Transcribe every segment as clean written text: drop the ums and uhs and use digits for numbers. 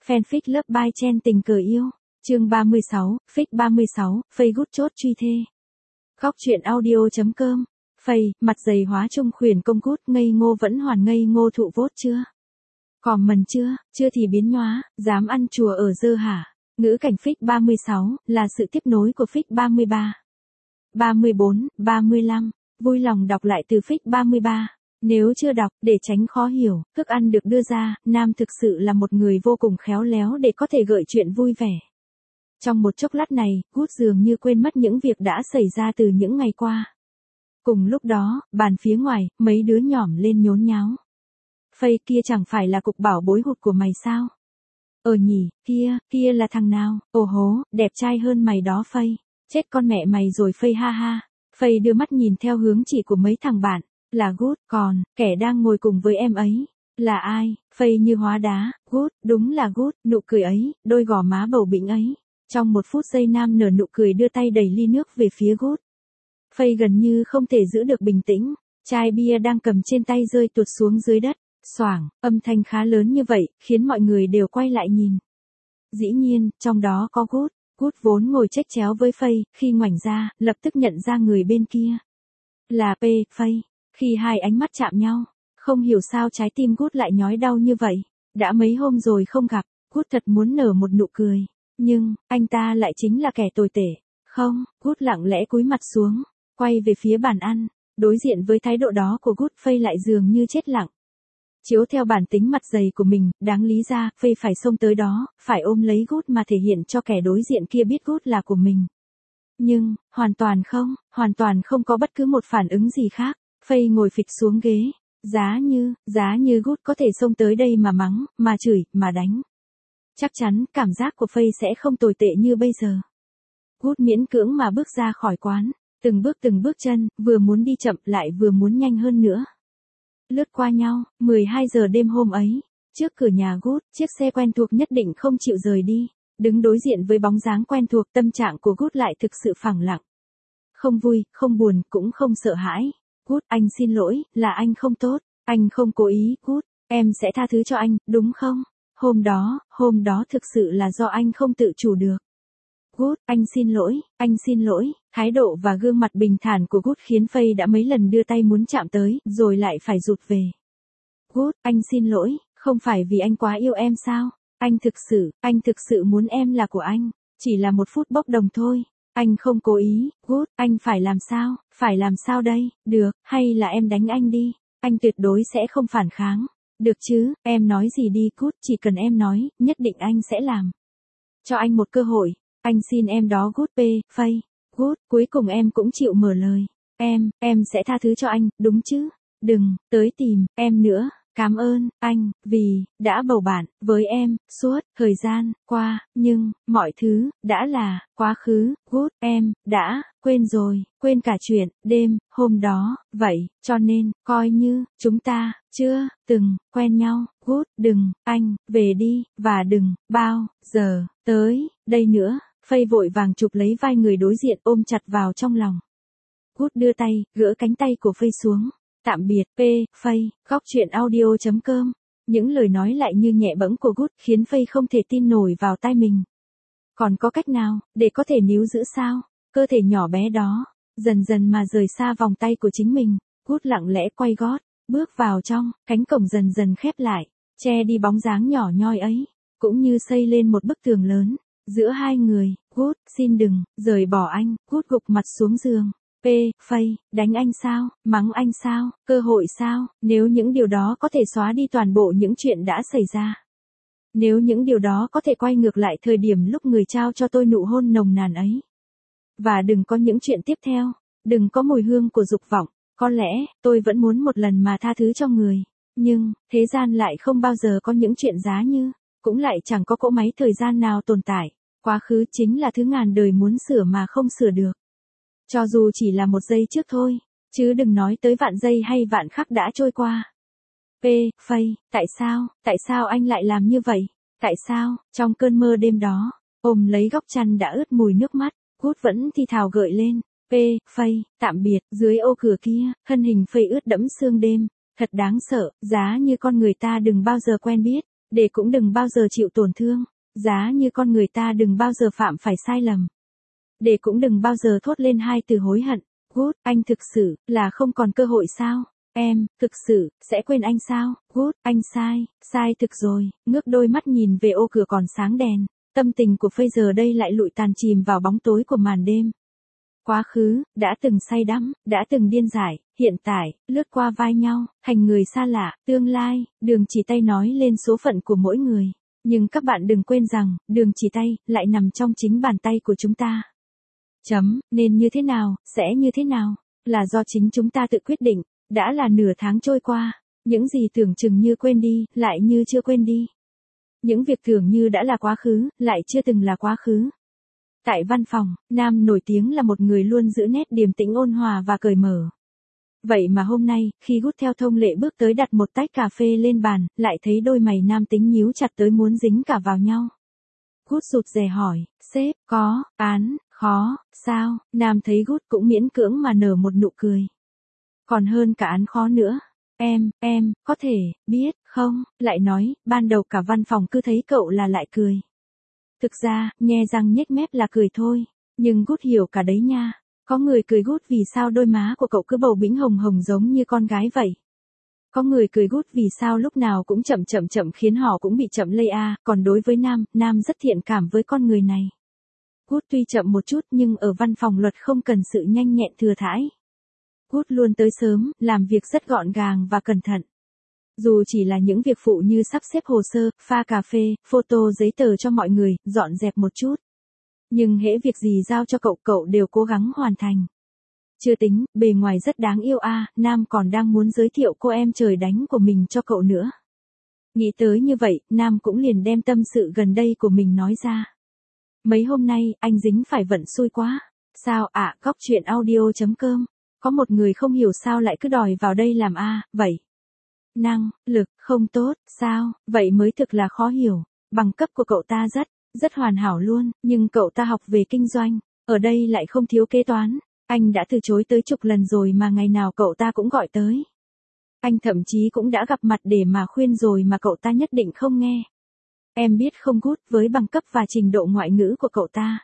Fanfic Love by Chen tình cờ yêu. Chương 36, Fic 36, Facebook chốt truy thê. Góc truyện audio.com. Phây, mặt dày hóa trung khuyển công cút, ngây ngô vẫn hoàn ngây ngô thụ vốt chưa? Còm mần chưa, chưa thì biến nhóa, dám ăn chùa ở dơ hả? Ngữ cảnh Fic 36, là sự tiếp nối của Fic 33. 34, 35, vui lòng đọc lại từ Fic 33. Nếu chưa đọc, để tránh khó hiểu, thức ăn được đưa ra, Nam thực sự là một người vô cùng khéo léo để có thể gợi chuyện vui vẻ. Trong một chốc lát này, Good dường như quên mất những việc đã xảy ra từ những ngày qua. Cùng lúc đó, bàn phía ngoài, mấy đứa nhỏm lên nhốn nháo. Phây, kia chẳng phải là cục bảo bối hụt của mày sao? Nhỉ, kia là thằng nào? Ồ hố, đẹp trai hơn mày đó Phây. Chết con mẹ mày rồi Phây ha ha. Phây đưa mắt nhìn theo hướng chỉ của mấy thằng bạn. Là Good, còn, kẻ đang ngồi cùng với em ấy. Là ai? Phây như hóa đá. Good, đúng là Good, nụ cười ấy, đôi gò má bầu bĩnh ấy. Trong một phút giây Nam nở nụ cười đưa tay đẩy ly nước về phía Good. Phây gần như không thể giữ được bình tĩnh. Chai bia đang cầm trên tay rơi tuột xuống dưới đất. Xoảng, âm thanh khá lớn như vậy, khiến mọi người đều quay lại nhìn. Dĩ nhiên, trong đó có Good. Good vốn ngồi chếch chéo với Phây, khi ngoảnh ra, lập tức nhận ra người bên kia. Là Phây. Khi hai ánh mắt chạm nhau, không hiểu sao trái tim Good lại nhói đau như vậy. Đã mấy hôm rồi không gặp, Good thật muốn nở một nụ cười. Nhưng, anh ta lại chính là kẻ tồi tệ. Không, Good lặng lẽ cúi mặt xuống, quay về phía bàn ăn. Đối diện với thái độ đó của Good, Phây lại dường như chết lặng. Chiếu theo bản tính mặt dày của mình, đáng lý ra, Phây phải xông tới đó, phải ôm lấy Good mà thể hiện cho kẻ đối diện kia biết Good là của mình. Nhưng, hoàn toàn không có bất cứ một phản ứng gì khác. Phây ngồi phịch xuống ghế. Giá như Good có thể xông tới đây mà mắng, mà chửi, mà đánh. Chắc chắn, cảm giác của Phây sẽ không tồi tệ như bây giờ. Good miễn cưỡng mà bước ra khỏi quán. Từng bước chân, vừa muốn đi chậm lại vừa muốn nhanh hơn nữa. Lướt qua nhau, 12 giờ đêm hôm ấy. Trước cửa nhà Good, chiếc xe quen thuộc nhất định không chịu rời đi. Đứng đối diện với bóng dáng quen thuộc, tâm trạng của Good lại thực sự phẳng lặng. Không vui, không buồn, cũng không sợ hãi. Good, anh xin lỗi, là anh không tốt, anh không cố ý. Good, em sẽ tha thứ cho anh, đúng không? Hôm đó thực sự là do anh không tự chủ được. Good, anh xin lỗi. Thái độ và gương mặt bình thản của Good khiến Phây đã mấy lần đưa tay muốn chạm tới, rồi lại phải rụt về. Good, anh xin lỗi, không phải vì anh quá yêu em sao? Anh thực sự muốn em là của anh, chỉ là một phút bốc đồng thôi. Anh không cố ý. Good, anh phải làm sao đây? Được, hay là em đánh anh đi, anh tuyệt đối sẽ không phản kháng. Được chứ, em nói gì đi Good, chỉ cần em nói, nhất định anh sẽ làm. Cho anh một cơ hội, anh xin em đó Good. Phây. Good, cuối cùng em cũng chịu mở lời. Em sẽ tha thứ cho anh, đúng chứ? Đừng tới tìm em nữa. Cảm ơn anh vì đã bầu bạn với em suốt thời gian qua, nhưng mọi thứ đã là quá khứ. Good, em đã quên rồi, quên cả chuyện đêm hôm đó, vậy cho nên coi như chúng ta chưa từng quen nhau. Good, đừng anh về đi và đừng bao giờ tới đây nữa. Phây vội vàng chụp lấy vai người đối diện ôm chặt vào trong lòng. Good đưa tay, gỡ cánh tay của Phây xuống. Tạm biệt, Phây, góc truyện audio.com. Những lời nói lại như nhẹ bẫng của Good khiến Phây không thể tin nổi vào tai mình. Còn có cách nào để có thể níu giữ sao? Cơ thể nhỏ bé đó, dần dần mà rời xa vòng tay của chính mình. Good lặng lẽ quay gót, bước vào trong, cánh cổng dần dần khép lại, che đi bóng dáng nhỏ nhoi ấy, cũng như xây lên một bức tường lớn giữa hai người. Good, xin đừng rời bỏ anh. Good gục mặt xuống giường. Phây, đánh anh sao, mắng anh sao, cơ hội sao? Nếu những điều đó có thể xóa đi toàn bộ những chuyện đã xảy ra. Nếu những điều đó có thể quay ngược lại thời điểm lúc người trao cho tôi nụ hôn nồng nàn ấy. Và đừng có những chuyện tiếp theo, đừng có mùi hương của dục vọng. Có lẽ, tôi vẫn muốn một lần mà tha thứ cho người. Nhưng, thế gian lại không bao giờ có những chuyện giá như, cũng lại chẳng có cỗ máy thời gian nào tồn tại. Quá khứ chính là thứ ngàn đời muốn sửa mà không sửa được. Cho dù chỉ là một giây trước thôi, chứ đừng nói tới vạn giây hay vạn khắc đã trôi qua. Phây, tại sao anh lại làm như vậy? Tại sao, trong cơn mơ đêm đó, ôm lấy góc chăn đã ướt mùi nước mắt, Good vẫn thì thào gợi lên. Phây, tạm biệt, dưới ô cửa kia, thân hình Phây ướt đẫm sương đêm, thật đáng sợ, giá như con người ta đừng bao giờ quen biết, Để cũng đừng bao giờ chịu tổn thương. Giá như con người ta đừng bao giờ phạm phải sai lầm. Để cũng đừng bao giờ thốt lên hai từ hối hận. Good, anh thực sự là không còn cơ hội sao? Em, thực sự, sẽ quên anh sao? Good, anh sai thực rồi. Ngước đôi mắt nhìn về ô cửa còn sáng đèn. Tâm tình của Faye giờ đây lại lụi tàn chìm vào bóng tối của màn đêm. Quá khứ, đã từng say đắm, đã từng điên dại, hiện tại, lướt qua vai nhau, thành người xa lạ, tương lai, đường chỉ tay nói lên số phận của mỗi người. Nhưng các bạn đừng quên rằng, đường chỉ tay, lại nằm trong chính bàn tay của chúng ta. Nên như thế nào, sẽ như thế nào, là do chính chúng ta tự quyết định. Đã là nửa tháng trôi qua, những gì tưởng chừng như quên đi, lại như chưa quên đi. Những việc tưởng như đã là quá khứ, lại chưa từng là quá khứ. Tại văn phòng, Nam nổi tiếng là một người luôn giữ nét điềm tĩnh ôn hòa và cởi mở. Vậy mà hôm nay, khi Good theo thông lệ bước tới đặt một tách cà phê lên bàn, lại thấy đôi mày Nam tính nhíu chặt tới muốn dính cả vào nhau. Good rụt rè hỏi, sếp, có, án, khó, sao? Nam thấy Good cũng miễn cưỡng mà nở một nụ cười. Còn hơn cả án khó nữa. Em, có thể, biết, không, lại nói, ban đầu cả văn phòng cứ thấy cậu là lại cười. Thực ra, nghe răng nhếch mép là cười thôi, nhưng Good hiểu cả đấy nha. Có người cười Good vì sao đôi má của cậu cứ bầu bĩnh hồng hồng giống như con gái vậy. Có người cười Good vì sao lúc nào cũng chậm khiến họ cũng bị chậm lây còn đối với Nam rất thiện cảm với con người này. Good tuy chậm một chút nhưng ở văn phòng luật không cần sự nhanh nhẹn thừa thãi. Good luôn tới sớm, làm việc rất gọn gàng và cẩn thận. Dù chỉ là những việc phụ như sắp xếp hồ sơ, pha cà phê, photo giấy tờ cho mọi người, dọn dẹp một chút. Nhưng hễ việc gì giao cho cậu đều cố gắng hoàn thành. Chưa tính, bề ngoài rất đáng yêu Nam còn đang muốn giới thiệu cô em trời đánh của mình cho cậu nữa. Nghĩ tới như vậy, Nam cũng liền đem tâm sự gần đây của mình nói ra. Mấy hôm nay, anh dính phải vận xui quá. Sao Góc chuyện audio.com. Có một người không hiểu sao lại cứ đòi vào đây làm vậy. Năng lực không tốt, sao? Vậy mới thực là khó hiểu. Bằng cấp của cậu ta rất hoàn hảo luôn, nhưng cậu ta học về kinh doanh, ở đây lại không thiếu kế toán. Anh đã từ chối tới chục lần rồi mà ngày nào cậu ta cũng gọi tới. Anh thậm chí cũng đã gặp mặt để mà khuyên rồi mà cậu ta nhất định không nghe. Em biết không Good với bằng cấp và trình độ ngoại ngữ của cậu ta.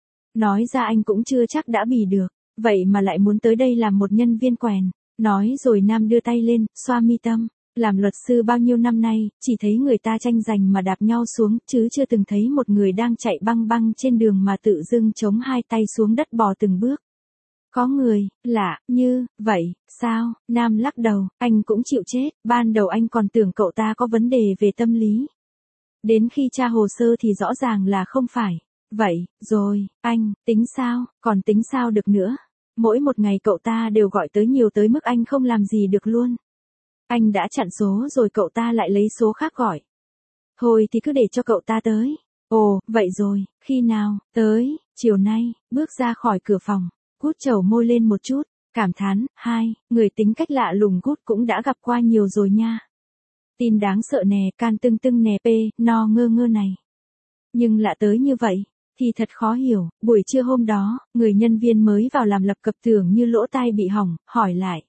Nói ra anh cũng chưa chắc đã bì được, vậy mà lại muốn tới đây làm một nhân viên quèn. Nói rồi Nam đưa tay lên, xoa mi tâm. Làm luật sư bao nhiêu năm nay, chỉ thấy người ta tranh giành mà đạp nhau xuống, chứ chưa từng thấy một người đang chạy băng băng trên đường mà tự dưng chống hai tay xuống đất bò từng bước. Có người, lạ, như, vậy, sao? Nam lắc đầu, anh cũng chịu chết, ban đầu anh còn tưởng cậu ta có vấn đề về tâm lý. Đến khi tra hồ sơ thì rõ ràng là không phải. Vậy, rồi, anh, tính sao, còn tính sao được nữa. Mỗi một ngày cậu ta đều gọi tới nhiều tới mức anh không làm gì được luôn. Anh đã chặn số rồi cậu ta lại lấy số khác gọi. Thôi thì cứ để cho cậu ta tới. Ồ, vậy rồi, khi nào, tới, chiều nay, bước ra khỏi cửa phòng. Good trầu môi lên một chút, cảm thán, người tính cách lạ lùng Good cũng đã gặp qua nhiều rồi nha. Tin đáng sợ nè, can tưng tưng nè no ngơ này. Nhưng lạ tới như vậy, thì thật khó hiểu. Buổi trưa hôm đó, người nhân viên mới vào làm lập cập tưởng như lỗ tai bị hỏng, hỏi lại.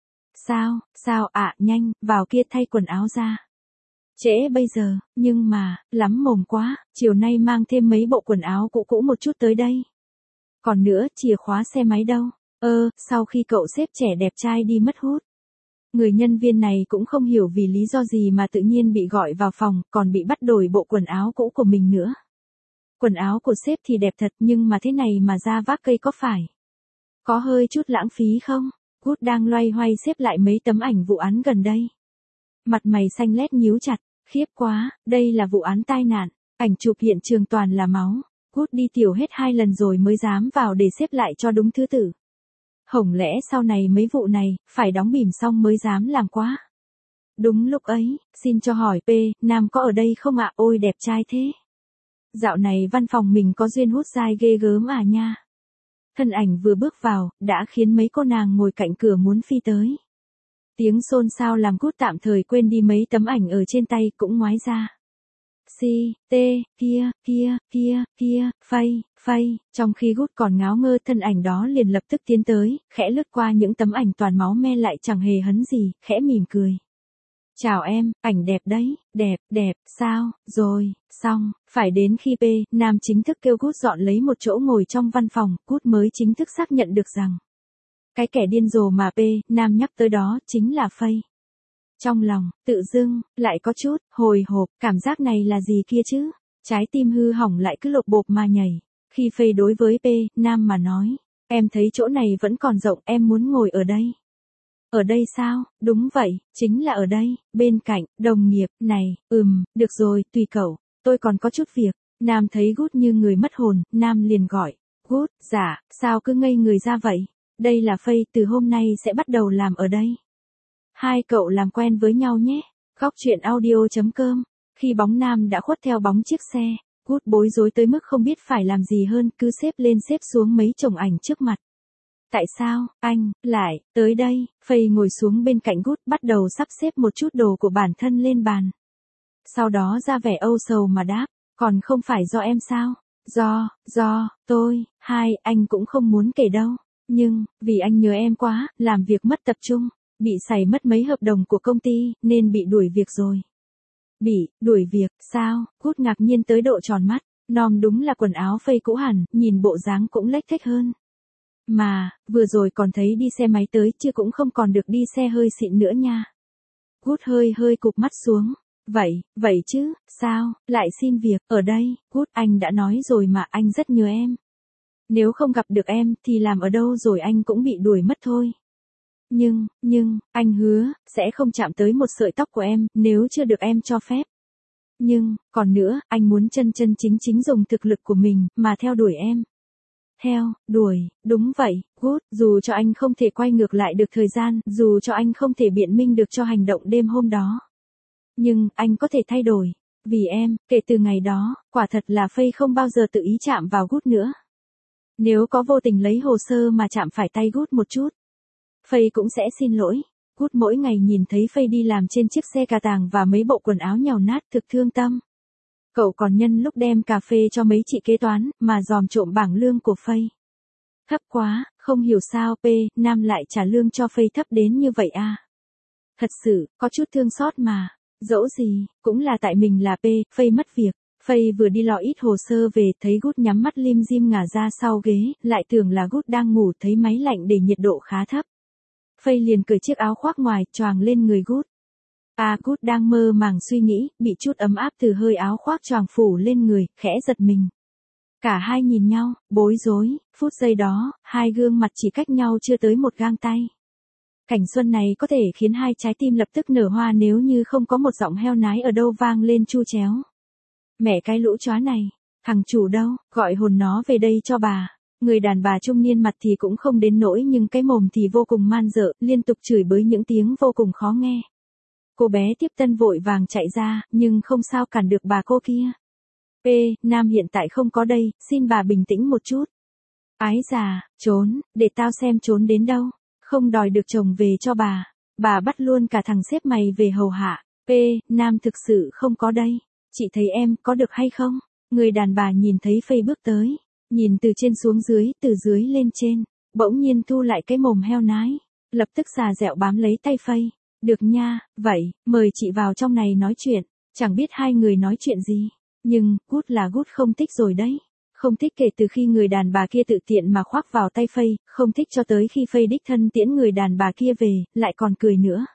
Sao nhanh, vào kia thay quần áo ra. Trễ bây giờ, nhưng mà, lắm mồm quá, chiều nay mang thêm mấy bộ quần áo cũ một chút tới đây. Còn nữa, chìa khóa xe máy đâu? Sau khi cậu sếp trẻ đẹp trai đi mất hút. Người nhân viên này cũng không hiểu vì lý do gì mà tự nhiên bị gọi vào phòng, còn bị bắt đổi bộ quần áo cũ của mình nữa. Quần áo của sếp thì đẹp thật nhưng mà thế này mà ra vác cây có phải. Có hơi chút lãng phí không? Good đang loay hoay xếp lại mấy tấm ảnh vụ án gần đây. Mặt mày xanh lét nhíu chặt, khiếp quá, đây là vụ án tai nạn, ảnh chụp hiện trường toàn là máu. Good đi tiểu hết 2 lần rồi mới dám vào để xếp lại cho đúng thứ tự. Hổng lẽ sau này mấy vụ này, phải đóng bìm xong mới dám làm quá. Đúng lúc ấy, xin cho hỏi Nam có ở đây không ạ? Ôi đẹp trai thế. Dạo này văn phòng mình có duyên hút dai ghê gớm nha. Thân ảnh vừa bước vào, đã khiến mấy cô nàng ngồi cạnh cửa muốn phi tới. Tiếng xôn xao làm Good tạm thời quên đi mấy tấm ảnh ở trên tay cũng ngoái ra. Kia, Faye, trong khi Good còn ngáo ngơ thân ảnh đó liền lập tức tiến tới, khẽ lướt qua những tấm ảnh toàn máu me lại chẳng hề hấn gì, khẽ mỉm cười. Chào em, ảnh đẹp đấy, đẹp, sao, rồi, xong, phải đến khi P, Nam chính thức kêu Good dọn lấy một chỗ ngồi trong văn phòng, Good mới chính thức xác nhận được rằng cái kẻ điên rồ mà P, Nam nhắc tới đó chính là Faye. Trong lòng, tự dưng, lại có chút, hồi hộp, cảm giác này là gì kia chứ? Trái tim hư hỏng lại cứ lộp bộp mà nhảy. Khi Faye đối với P, Nam mà nói, em thấy chỗ này vẫn còn rộng, em muốn ngồi ở đây. Ở đây sao? Đúng vậy, chính là ở đây, bên cạnh, đồng nghiệp, này, được rồi, tùy cậu, tôi còn có chút việc. Nam thấy Good như người mất hồn, Nam liền gọi, Good, dạ, sao cứ ngây người ra vậy? Đây là Faye, từ hôm nay sẽ bắt đầu làm ở đây. Hai cậu làm quen với nhau nhé. Góc truyện audio.com. Khi bóng Nam đã khuất theo bóng chiếc xe, Good bối rối tới mức không biết phải làm gì hơn, cứ xếp lên xếp xuống mấy chồng ảnh trước mặt. Tại sao, anh, lại, tới đây? Faye ngồi xuống bên cạnh Good, bắt đầu sắp xếp một chút đồ của bản thân lên bàn. Sau đó ra vẻ âu sầu mà đáp, còn không phải do em sao? Do, tôi, anh cũng không muốn kể đâu. Nhưng, vì anh nhớ em quá, làm việc mất tập trung, bị sảy mất mấy hợp đồng của công ty, nên bị đuổi việc rồi. Bị, đuổi việc, sao? Good ngạc nhiên tới độ tròn mắt, nom đúng là quần áo Faye cũ hẳn, nhìn bộ dáng cũng lếch thếch hơn. Mà, vừa rồi còn thấy đi xe máy tới chứ cũng không còn được đi xe hơi xịn nữa nha. Good hơi cụp mắt xuống. Vậy chứ, sao, lại xin việc, ở đây, Good, anh đã nói rồi mà anh rất nhớ em. Nếu không gặp được em, thì làm ở đâu rồi anh cũng bị đuổi mất thôi. Nhưng, anh hứa, sẽ không chạm tới một sợi tóc của em, nếu chưa được em cho phép. Nhưng, còn nữa, anh muốn chân chính dùng thực lực của mình, mà theo đuổi em. Đuổi, đúng vậy, Good, dù cho anh không thể quay ngược lại được thời gian, dù cho anh không thể biện minh được cho hành động đêm hôm đó. Nhưng, anh có thể thay đổi. Vì em, kể từ ngày đó, quả thật là Faye không bao giờ tự ý chạm vào Good nữa. Nếu có vô tình lấy hồ sơ mà chạm phải tay Good một chút, Faye cũng sẽ xin lỗi. Good mỗi ngày nhìn thấy Faye đi làm trên chiếc xe cà tàng và mấy bộ quần áo nhàu nát thực thương tâm. Cậu còn nhân lúc đem cà phê cho mấy chị kế toán, mà dòm trộm bảng lương của Faye. Thấp quá, không hiểu sao P, Nam lại trả lương cho Faye thấp đến như vậy à. Thật sự, có chút thương xót mà. Dẫu gì, cũng là tại mình là P, Faye mất việc. Faye vừa đi lọ ít hồ sơ về, thấy Good nhắm mắt lim dim ngả ra sau ghế, lại tưởng là Good đang ngủ, thấy máy lạnh để nhiệt độ khá thấp. Faye liền cởi chiếc áo khoác ngoài, choàng lên người Good. Good đang mơ màng suy nghĩ, bị chút ấm áp từ hơi áo khoác choàng phủ lên người, khẽ giật mình. Cả hai nhìn nhau, bối rối, phút giây đó, hai gương mặt chỉ cách nhau chưa tới một gang tay. Cảnh xuân này có thể khiến hai trái tim lập tức nở hoa nếu như không có một giọng heo nái ở đâu vang lên chu chéo. Mẹ cái lũ chó này, thằng chủ đâu, gọi hồn nó về đây cho bà. Người đàn bà trung niên mặt thì cũng không đến nỗi nhưng cái mồm thì vô cùng man dợ, liên tục chửi bới những tiếng vô cùng khó nghe. Cô bé tiếp tân vội vàng chạy ra, nhưng không sao cản được bà cô kia. P, Nam hiện tại không có đây, xin bà bình tĩnh một chút. Ái già, trốn, để tao xem trốn đến đâu. Không đòi được chồng về cho bà bắt luôn cả thằng sếp mày về hầu hạ. P, Nam thực sự không có đây. Chị thấy em có được hay không? Người đàn bà nhìn thấy Faye bước tới. Nhìn từ trên xuống dưới, từ dưới lên trên. Bỗng nhiên thu lại cái mồm heo nái. Lập tức xà dẹo bám lấy tay Faye. Được nha, vậy, mời chị vào trong này nói chuyện. Chẳng biết hai người nói chuyện gì. Nhưng, Good là Good không thích rồi đấy. Không thích kể từ khi người đàn bà kia tự tiện mà khoác vào tay Faye, không thích cho tới khi Faye đích thân tiễn người đàn bà kia về, lại còn cười nữa.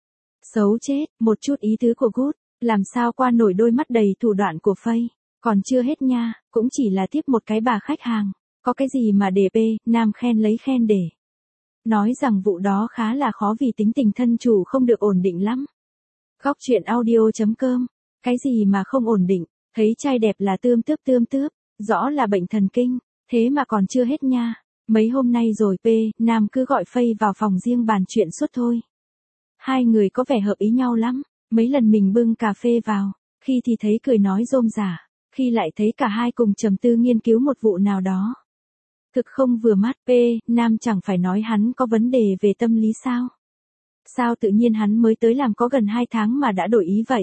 Xấu chết, một chút ý tứ của Good, làm sao qua nổi đôi mắt đầy thủ đoạn của Faye. Còn chưa hết nha, cũng chỉ là tiếp một cái bà khách hàng. Có cái gì mà để P, Nam khen lấy khen để. Nói rằng vụ đó khá là khó vì tính tình thân chủ không được ổn định lắm. Góc truyện audio.com. Cái gì mà không ổn định, thấy trai đẹp là tươm tướp, rõ là bệnh thần kinh, thế mà còn chưa hết nha. Mấy hôm nay rồi P, Nam cứ gọi Faye vào phòng riêng bàn chuyện suốt thôi. Hai người có vẻ hợp ý nhau lắm, mấy lần mình bưng cà phê vào, khi thì thấy cười nói rôm rả, khi lại thấy cả hai cùng trầm tư nghiên cứu một vụ nào đó. Thực không vừa mắt P, Nam chẳng phải nói hắn có vấn đề về tâm lý sao? Sao tự nhiên hắn mới tới làm có gần 2 tháng mà đã đổi ý vậy?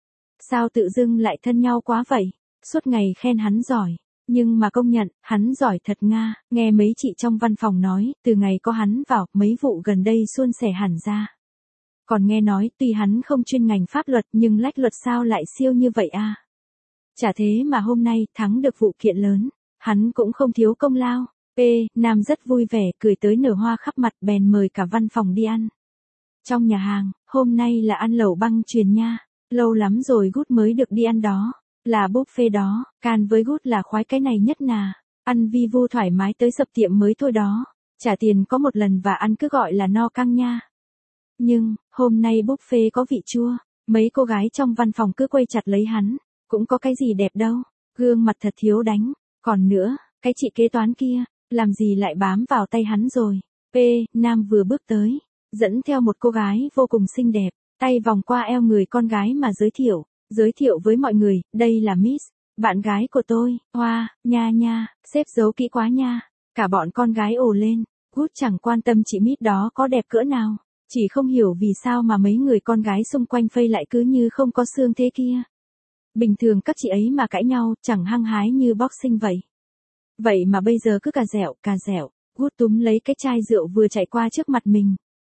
Sao tự dưng lại thân nhau quá vậy? Suốt ngày khen hắn giỏi. Nhưng mà công nhận, hắn giỏi thật nga, nghe mấy chị trong văn phòng nói, từ ngày có hắn vào, mấy vụ gần đây suôn sẻ hẳn ra. Còn nghe nói tuy hắn không chuyên ngành pháp luật nhưng lách luật sao lại siêu như vậy à? Chả thế mà hôm nay thắng được vụ kiện lớn, hắn cũng không thiếu công lao. P. Nam rất vui vẻ, cười tới nở hoa khắp mặt, bèn mời cả văn phòng đi ăn. Trong nhà hàng, hôm nay là ăn lẩu băng chuyền nha. Lâu lắm rồi Gút mới được đi ăn đó. Là buffet đó, Can với Gút là khoái cái này nhất nà. Ăn vi vu thoải mái tới sập tiệm mới thôi đó. Trả tiền có một lần và ăn cứ gọi là no căng nha. Nhưng, hôm nay buffet có vị chua. Mấy cô gái trong văn phòng cứ quay chặt lấy hắn. Cũng có cái gì đẹp đâu. Gương mặt thật thiếu đánh. Còn nữa, cái chị kế toán kia, làm gì lại bám vào tay hắn rồi. P. Nam vừa bước tới, dẫn theo một cô gái vô cùng xinh đẹp, tay vòng qua eo người con gái mà giới thiệu với mọi người, đây là Miss, bạn gái của tôi. Hoa, nha nha, sếp giấu kỹ quá nha. Cả bọn con gái ồ lên. Gút chẳng quan tâm chị Miss đó có đẹp cỡ nào, chỉ không hiểu vì sao mà mấy người con gái xung quanh Phây lại cứ như không có xương thế kia. Bình thường các chị ấy mà cãi nhau chẳng hăng hái như boxing vậy. Vậy mà bây giờ cứ cà dẻo. Gút túm lấy cái chai rượu vừa chạy qua trước mặt mình.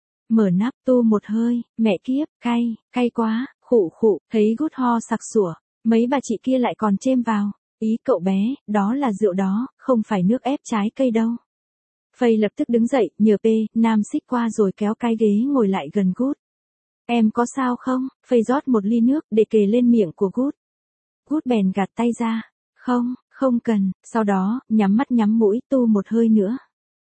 Mở nắp tu một hơi, mẹ kiếp, cay quá, khụ, thấy Gút ho sặc sủa, mấy bà chị kia lại còn chêm vào. Ý cậu bé, đó là rượu đó, không phải nước ép trái cây đâu. Phây lập tức đứng dậy, nhờ P. Nam xích qua rồi kéo cái ghế ngồi lại gần Gút. Em có sao không? Phây rót một ly nước để kề lên miệng của Gút. Gút bèn gạt tay ra. Không cần, sau đó, nhắm mắt nhắm mũi tu một hơi nữa.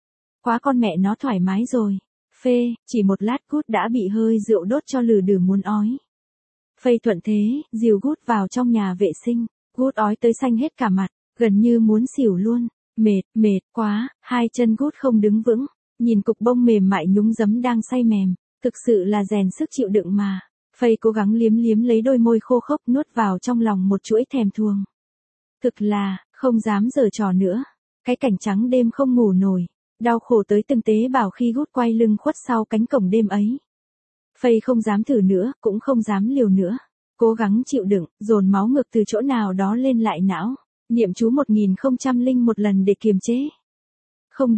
Quá con mẹ nó thoải mái rồi. Phê, chỉ một lát Gút đã bị hơi rượu đốt cho lừ đừ muốn ói. Phây thuận thế, dìu Gút vào trong nhà vệ sinh. Gút ói tới xanh hết cả mặt, gần như muốn xỉu luôn. Mệt quá, hai chân Gút không đứng vững. Nhìn cục bông mềm mại nhúng giấm đang say mềm. Thực sự là rèn sức chịu đựng mà. Phây cố gắng liếm lấy đôi môi khô khốc nuốt vào trong lòng một chuỗi thèm thuồng. Thực là, không dám giở trò nữa. Cái cảnh trắng đêm không ngủ nổi. Đau khổ tới từng tế bào khi Gút quay lưng khuất sau cánh cổng đêm ấy. Phây không dám thử nữa, cũng không dám liều nữa. Cố gắng chịu đựng, dồn máu ngược từ chỗ nào đó lên lại não. Niệm chú 1001 lần để kiềm chế. Không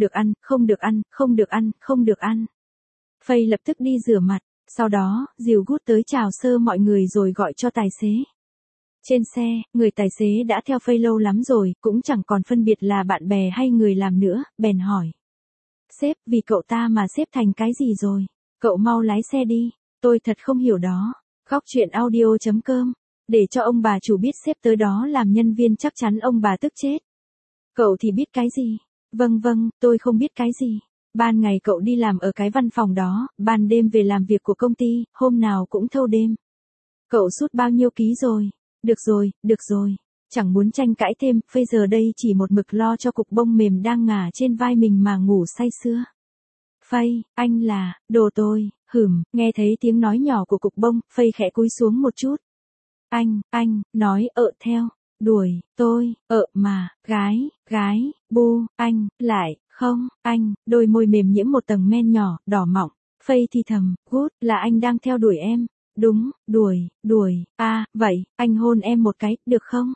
được ăn. Phây lập tức đi rửa mặt. Sau đó, dìu Gút tới chào sơ mọi người rồi gọi cho tài xế. Trên xe, người tài xế đã theo Phây lâu lắm rồi, cũng chẳng còn phân biệt là bạn bè hay người làm nữa, bèn hỏi. Sếp, vì cậu ta mà sếp thành cái gì rồi? Cậu mau lái xe đi, tôi thật không hiểu đó. Góc chuyện audio.com, để cho ông bà chủ biết sếp tới đó làm nhân viên chắc chắn ông bà tức chết. Cậu thì biết cái gì? Vâng, tôi không biết cái gì. Ban ngày cậu đi làm ở cái văn phòng đó, ban đêm về làm việc của công ty, hôm nào cũng thâu đêm. Cậu sút bao nhiêu ký rồi? Được rồi. Chẳng muốn tranh cãi thêm, bây giờ đây chỉ một mực lo cho cục bông mềm đang ngả trên vai mình mà ngủ say sưa. Phây, anh là, đồ tôi, nghe thấy tiếng nói nhỏ của cục bông, Phây khẽ cúi xuống một chút. Anh, nói theo, đuổi, tôi, mà, gái, bu, anh, lại, không, anh, đôi môi mềm nhiễm một tầng men nhỏ, đỏ mọng, Phây thì thầm, Gút, là anh đang theo đuổi em. Đúng, đuổi, vậy, anh hôn em một cái, được không?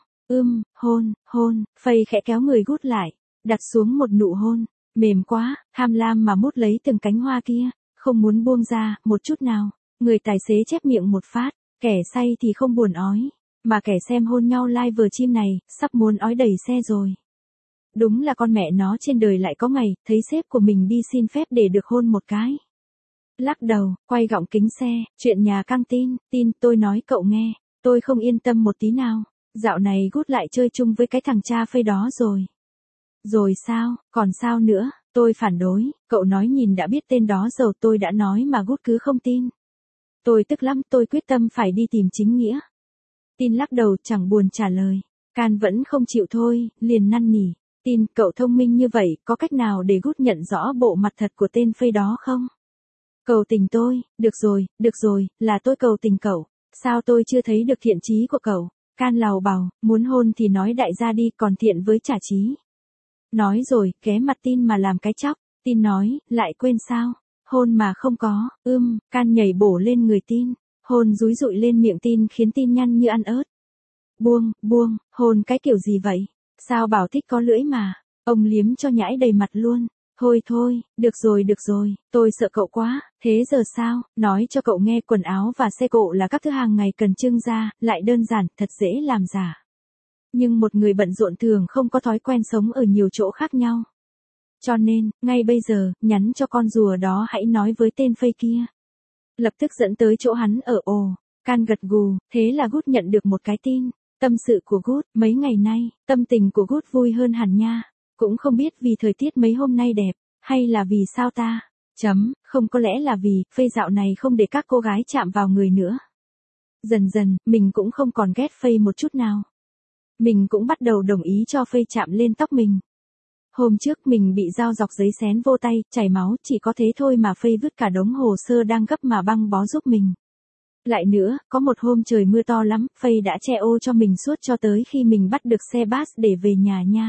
Hôn, Phây khẽ kéo người Gút lại, đặt xuống một nụ hôn, mềm quá, tham lam mà mút lấy từng cánh hoa kia, không muốn buông ra, một chút nào. Người tài xế chép miệng một phát, kẻ say thì không buồn ói, mà kẻ xem hôn nhau live chim này, sắp muốn ói đầy xe rồi. Đúng là con mẹ nó trên đời lại có ngày, thấy sếp của mình đi xin phép để được hôn một cái. Lắc đầu, quay gọng kính xe, chuyện nhà căng tin, tôi nói cậu nghe, tôi không yên tâm một tí nào. Dạo này Gút lại chơi chung với cái thằng cha Phây đó rồi. Rồi sao, còn sao nữa, tôi phản đối, cậu nói nhìn đã biết tên đó rồi tôi đã nói mà Gút cứ không tin. Tôi tức lắm, tôi quyết tâm phải đi tìm chính nghĩa. Tin lắc đầu chẳng buồn trả lời, Can vẫn không chịu thôi, liền năn nỉ. Tin, cậu thông minh như vậy, có cách nào để Gút nhận rõ bộ mặt thật của tên Phây đó không? Cầu tình tôi, được rồi, là tôi cầu tình cậu, sao tôi chưa thấy được thiện chí của cậu? Can lào bào, muốn hôn thì nói đại gia đi, còn thiện với trả chí. Nói rồi, ghé mặt Tin mà làm cái chóc, Tin nói, lại quên sao? Hôn mà không có, Can nhảy bổ lên người Tin, hôn dúi dụi lên miệng Tin khiến Tin nhăn như ăn ớt. Buông, hôn cái kiểu gì vậy? Sao bảo thích có lưỡi mà, ông liếm cho nhãi đầy mặt luôn. Thôi thôi, được rồi, tôi sợ cậu quá, thế giờ sao, nói cho cậu nghe quần áo và xe cộ là các thứ hàng ngày cần trưng ra, lại đơn giản, thật dễ làm giả. Nhưng một người bận rộn thường không có thói quen sống ở nhiều chỗ khác nhau. Cho nên, ngay bây giờ, nhắn cho con rùa đó hãy nói với tên phây kia. Lập tức dẫn tới chỗ hắn ở Can gật gù, thế là Good nhận được một cái tin. Tâm sự của Good, mấy ngày nay, tâm tình của Good vui hơn hẳn nha. Cũng không biết vì thời tiết mấy hôm nay đẹp, hay là vì sao ta? Không có lẽ là vì, phây dạo này không để các cô gái chạm vào người nữa. Dần dần, mình cũng không còn ghét phây một chút nào. Mình cũng bắt đầu đồng ý cho phây chạm lên tóc mình. Hôm trước mình bị dao dọc giấy xén vô tay, chảy máu, chỉ có thế thôi mà phây vứt cả đống hồ sơ đang gấp mà băng bó giúp mình. Lại nữa, có một hôm trời mưa to lắm, phây đã che ô cho mình suốt cho tới khi mình bắt được xe bus để về nhà nha.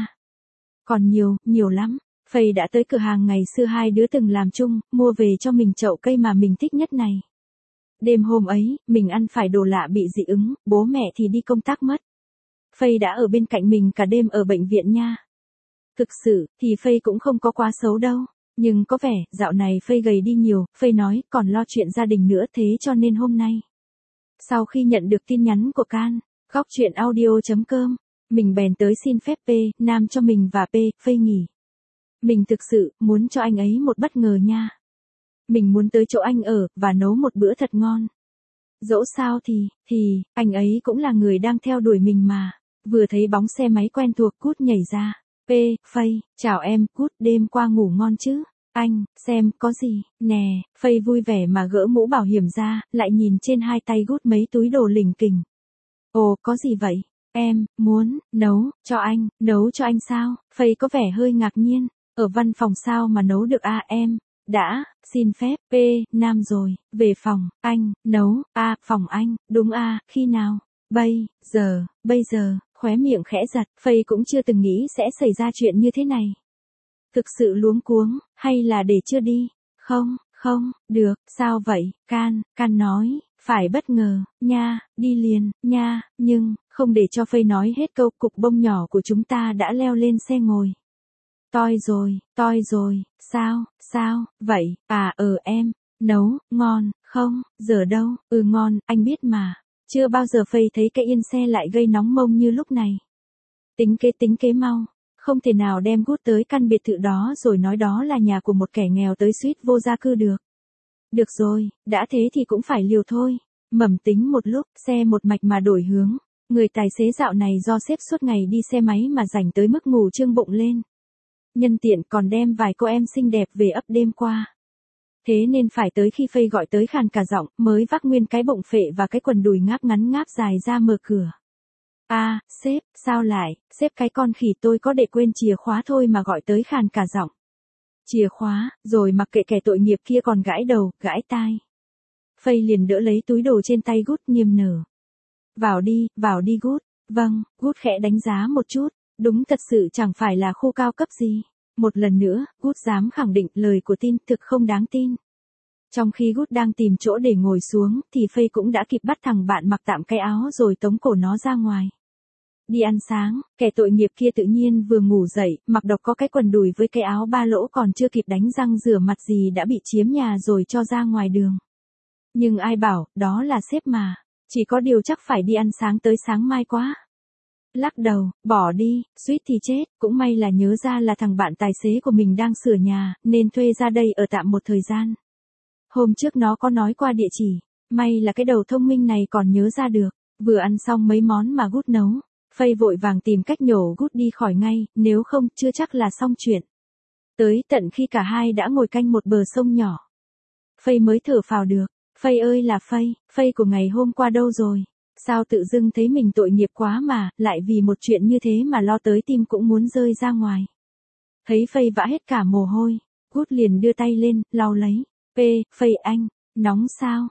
Còn nhiều lắm. Phây đã tới cửa hàng ngày xưa hai đứa từng làm chung, mua về cho mình chậu cây mà mình thích nhất này. Đêm hôm ấy, mình ăn phải đồ lạ bị dị ứng, bố mẹ thì đi công tác mất. Phây đã ở bên cạnh mình cả đêm ở bệnh viện nha. Thực sự, thì Phây cũng không có quá xấu đâu. Nhưng có vẻ, dạo này Phây gầy đi nhiều, Phây nói, còn lo chuyện gia đình nữa thế cho nên hôm nay. Sau khi nhận được tin nhắn của Can, góc chuyện audio.com, mình bèn tới xin phép P, Nam cho mình và P, Phây nghỉ. Mình thực sự, muốn cho anh ấy một bất ngờ nha. Mình muốn tới chỗ anh ở, và nấu một bữa thật ngon. Dẫu sao thì, anh ấy cũng là người đang theo đuổi mình mà. Vừa thấy bóng xe máy quen thuộc Cút nhảy ra. P, Phây, chào em, Cút, đêm qua ngủ ngon chứ? Anh, xem, có gì, nè, Phây vui vẻ mà gỡ mũ bảo hiểm ra, lại nhìn trên hai tay Cút mấy túi đồ lỉnh kỉnh. Ồ, có gì vậy? Em, muốn, nấu cho anh sao? Phây có vẻ hơi ngạc nhiên, ở văn phòng sao mà nấu được à em? Đã, xin phép, P, Nam rồi, về phòng, anh, nấu, phòng anh, đúng khi nào? Bây giờ, khóe miệng khẽ giật, Phây cũng chưa từng nghĩ sẽ xảy ra chuyện như thế này. Thực sự luống cuống, hay là để chưa đi? Không, được, sao vậy, Can nói, phải bất ngờ, nha, đi liền, nha, nhưng, không để cho Phây nói hết câu, cục bông nhỏ của chúng ta đã leo lên xe ngồi. Toi rồi, sao, vậy, em, nấu, ngon, không, giờ đâu, ngon, anh biết mà. Chưa bao giờ Phây thấy cái yên xe lại gây nóng mông như lúc này. Tính kế mau, không thể nào đem Good tới căn biệt thự đó rồi nói đó là nhà của một kẻ nghèo tới suýt vô gia cư được. Được rồi, đã thế thì cũng phải liều thôi. Mẩm tính một lúc, xe một mạch mà đổi hướng. Người tài xế dạo này do sếp suốt ngày đi xe máy mà rảnh tới mức ngủ trương bụng lên. Nhân tiện còn đem vài cô em xinh đẹp về ấp đêm qua. Thế nên phải tới khi Phây gọi tới khàn cả giọng, mới vác nguyên cái bụng phệ và cái quần đùi ngáp ngắn ngáp dài ra mở cửa. Sếp, sao lại, sếp cái con khỉ tôi có để quên chìa khóa thôi mà gọi tới khàn cả giọng. Chìa khóa, rồi mặc kệ kẻ tội nghiệp kia còn gãi đầu, gãi tai. Phây liền đỡ lấy túi đồ trên tay Good niềm nở. Vào đi Good. Vâng, Good khẽ đánh giá một chút, đúng thật sự chẳng phải là khu cao cấp gì. Một lần nữa, Good dám khẳng định lời của tin thực không đáng tin. Trong khi Good đang tìm chỗ để ngồi xuống, thì Phây cũng đã kịp bắt thằng bạn mặc tạm cái áo rồi tống cổ nó ra ngoài. Đi ăn sáng, kẻ tội nghiệp kia tự nhiên vừa ngủ dậy, mặc độc có cái quần đùi với cái áo ba lỗ còn chưa kịp đánh răng rửa mặt gì đã bị chiếm nhà rồi cho ra ngoài đường. Nhưng ai bảo, đó là sếp mà, chỉ có điều chắc phải đi ăn sáng tới sáng mai quá. Lắc đầu, bỏ đi, suýt thì chết, cũng may là nhớ ra là thằng bạn tài xế của mình đang sửa nhà, nên thuê ra đây ở tạm một thời gian. Hôm trước nó có nói qua địa chỉ, may là cái đầu thông minh này còn nhớ ra được, vừa ăn xong mấy món mà Good nấu. Phây vội vàng tìm cách nhổ Good đi khỏi ngay, nếu không, chưa chắc là xong chuyện. Tới tận khi cả hai đã ngồi canh một bờ sông nhỏ. Phây mới thở phào được, Phây ơi là Phây của ngày hôm qua đâu rồi? Sao tự dưng thấy mình tội nghiệp quá mà, lại vì một chuyện như thế mà lo tới tim cũng muốn rơi ra ngoài. Thấy Phây vã hết cả mồ hôi, Good liền đưa tay lên, lau lấy. Phây anh, nóng sao?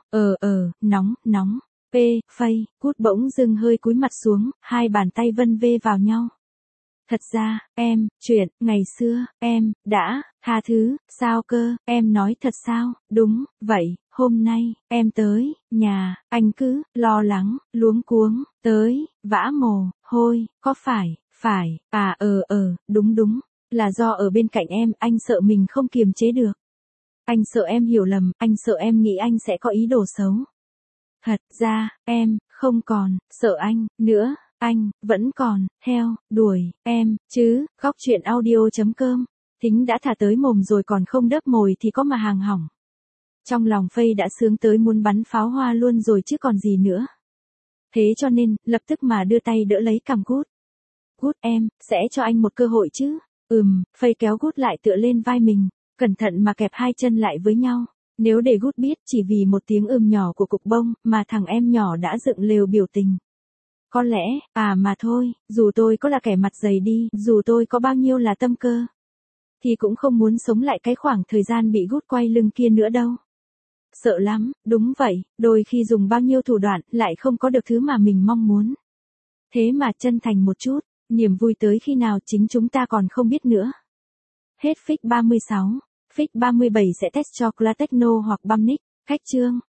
Nóng. Phây, Good bỗng dưng hơi cúi mặt xuống, hai bàn tay vân vê vào nhau. Thật ra, chuyện, ngày xưa, đã, tha thứ, sao cơ, em nói thật sao, đúng, vậy, hôm nay, em tới, nhà, anh cứ, lo lắng, luống cuống, tới, vã mồ, hôi, có phải, đúng, Là do ở bên cạnh em, anh sợ mình không kiềm chế được. Anh sợ em hiểu lầm, anh sợ em nghĩ anh sẽ có ý đồ xấu. Thật ra, em, không còn, sợ anh, nữa, anh, vẫn còn, theo, đuổi, em, chứ, khóc chuyện audio.com. Thính đã thả tới mồm rồi còn không đớp mồi thì có mà hàng hỏng. Trong lòng Phây đã sướng tới muốn bắn pháo hoa luôn rồi chứ còn gì nữa. Thế cho nên, lập tức mà đưa tay đỡ lấy cằm Gút. Gút em, sẽ cho anh một cơ hội chứ. Phây kéo Gút lại tựa lên vai mình, cẩn thận mà kẹp hai chân lại với nhau. Nếu để Gút biết chỉ vì một tiếng nhỏ của cục bông mà thằng em nhỏ đã dựng lều biểu tình. Có lẽ, mà thôi, dù tôi có là kẻ mặt dày đi, dù tôi có bao nhiêu là tâm cơ, thì cũng không muốn sống lại cái khoảng thời gian bị Gút quay lưng kia nữa đâu. Sợ lắm, đúng vậy, đôi khi dùng bao nhiêu thủ đoạn lại không có được thứ mà mình mong muốn. Thế mà chân thành một chút, niềm vui tới khi nào chính chúng ta còn không biết nữa. Hết Fix 36, Fix 37 sẽ test cho Clatechno hoặc Bamnick, khách chương.